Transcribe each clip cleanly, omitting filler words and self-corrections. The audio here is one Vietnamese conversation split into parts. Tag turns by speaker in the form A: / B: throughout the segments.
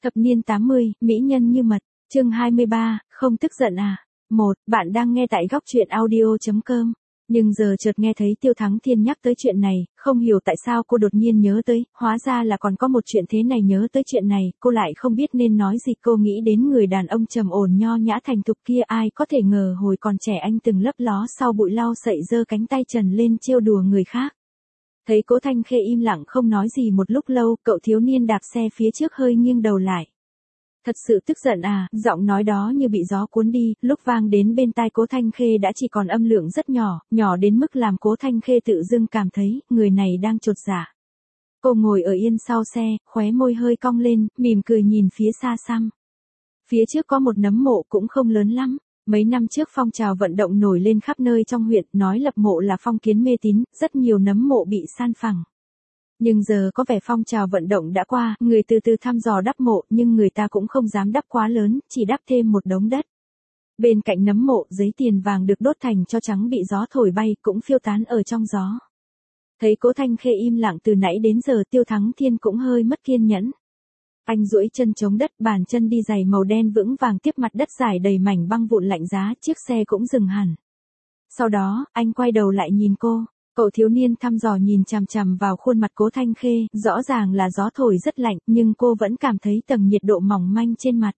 A: Thập niên 80, mỹ nhân như mật, chương 23, không tức giận à? Bạn đang nghe tại góc truyện audio.com. Nhưng giờ chợt nghe thấy Tiêu Thắng Thiên nhắc tới chuyện này, không hiểu tại sao cô đột nhiên nhớ tới, hóa ra là còn có một chuyện thế này. Nhớ tới chuyện này, cô lại không biết nên nói gì. Cô nghĩ đến người đàn ông trầm ổn nho nhã thành thục kia, ai có thể ngờ hồi còn trẻ anh từng lấp ló sau bụi lau sậy giơ cánh tay trần lên trêu đùa người khác. Thấy Cố Thanh Khê im lặng không nói gì một lúc lâu, cậu thiếu niên đạp xe phía trước hơi nghiêng đầu lại. Thật sự tức giận à? Giọng nói đó như bị gió cuốn đi, lúc vang đến bên tai Cố Thanh Khê đã chỉ còn âm lượng rất nhỏ, nhỏ đến mức làm Cố Thanh Khê tự dưng cảm thấy, người này đang chột dạ. Cô ngồi ở yên sau xe, khóe môi hơi cong lên, mỉm cười nhìn phía xa xăm. Phía trước có một nấm mộ cũng không lớn lắm. Mấy năm trước phong trào vận động nổi lên khắp nơi trong huyện, nói lập mộ là phong kiến mê tín, rất nhiều nấm mộ bị san phẳng. Nhưng giờ có vẻ phong trào vận động đã qua, người từ từ thăm dò đắp mộ, nhưng người ta cũng không dám đắp quá lớn, chỉ đắp thêm một đống đất. Bên cạnh nấm mộ, giấy tiền vàng được đốt thành tro trắng bị gió thổi bay, cũng phiêu tán ở trong gió. Thấy Cố Thanh Khê im lặng từ nãy đến giờ, Tiêu Thắng Thiên cũng hơi mất kiên nhẫn. Anh duỗi chân chống đất, bàn chân đi giày màu đen vững vàng tiếp mặt đất dài đầy mảnh băng vụn lạnh giá, chiếc xe cũng dừng hẳn. Sau đó, anh quay đầu lại nhìn cô. Cậu thiếu niên thăm dò nhìn chằm chằm vào khuôn mặt Cố Thanh Khê, rõ ràng là gió thổi rất lạnh, nhưng cô vẫn cảm thấy tầng nhiệt độ mỏng manh trên mặt.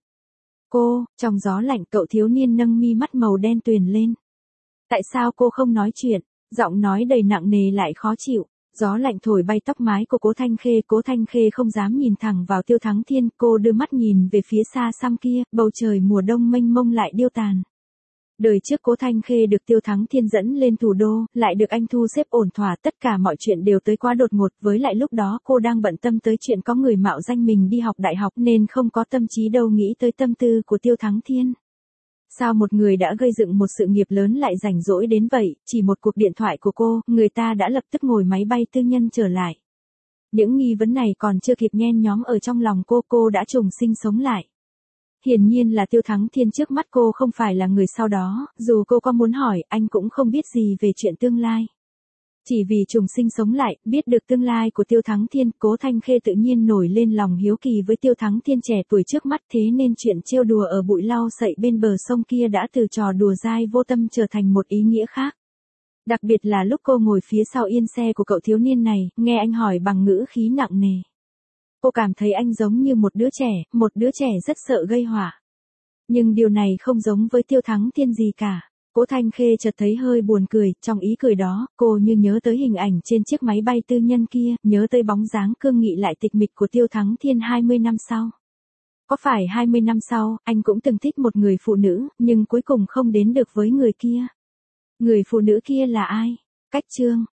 A: Trong gió lạnh, cậu thiếu niên nâng mi mắt màu đen tuyền lên. Tại sao cô không nói chuyện? Giọng nói đầy nặng nề lại khó chịu. Gió lạnh thổi bay tóc mái của Cố Thanh Khê không dám nhìn thẳng vào Tiêu Thắng Thiên, cô đưa mắt nhìn về phía xa xăm kia, bầu trời mùa đông mênh mông lại điêu tàn. Đời trước Cố Thanh Khê được Tiêu Thắng Thiên dẫn lên thủ đô, lại được anh thu xếp ổn thỏa, tất cả mọi chuyện đều tới quá đột ngột, với lại lúc đó cô đang bận tâm tới chuyện có người mạo danh mình đi học đại học nên không có tâm trí đâu nghĩ tới tâm tư của Tiêu Thắng Thiên. Sao một người đã gây dựng một sự nghiệp lớn lại rảnh rỗi đến vậy, chỉ một cuộc điện thoại của cô, người ta đã lập tức ngồi máy bay tư nhân trở lại. Những nghi vấn này còn chưa kịp nhen nhóm ở trong lòng cô đã trùng sinh sống lại. Hiển nhiên là Tiêu Thắng Thiên trước mắt cô không phải là người sau đó, dù cô có muốn hỏi, anh cũng không biết gì về chuyện tương lai. Chỉ vì trùng sinh sống lại, biết được tương lai của Tiêu Thắng Thiên, Cố Thanh Khê tự nhiên nổi lên lòng hiếu kỳ với Tiêu Thắng Thiên trẻ tuổi trước mắt, thế nên chuyện trêu đùa ở bụi lau sậy bên bờ sông kia đã từ trò đùa dai vô tâm trở thành một ý nghĩa khác. Đặc biệt là lúc cô ngồi phía sau yên xe của cậu thiếu niên này, nghe anh hỏi bằng ngữ khí nặng nề. Cô cảm thấy anh giống như một đứa trẻ rất sợ gây họa. Nhưng điều này không giống với Tiêu Thắng Thiên gì cả. Cố Thanh Khê chợt thấy hơi buồn cười, trong ý cười đó, cô như nhớ tới hình ảnh trên chiếc máy bay tư nhân kia, nhớ tới bóng dáng cương nghị lại tịch mịch của Tiêu Thắng Thiên 20 năm sau. Có phải 20 năm sau, anh cũng từng thích một người phụ nữ, nhưng cuối cùng không đến được với người kia. Người phụ nữ kia là ai? Cách chương.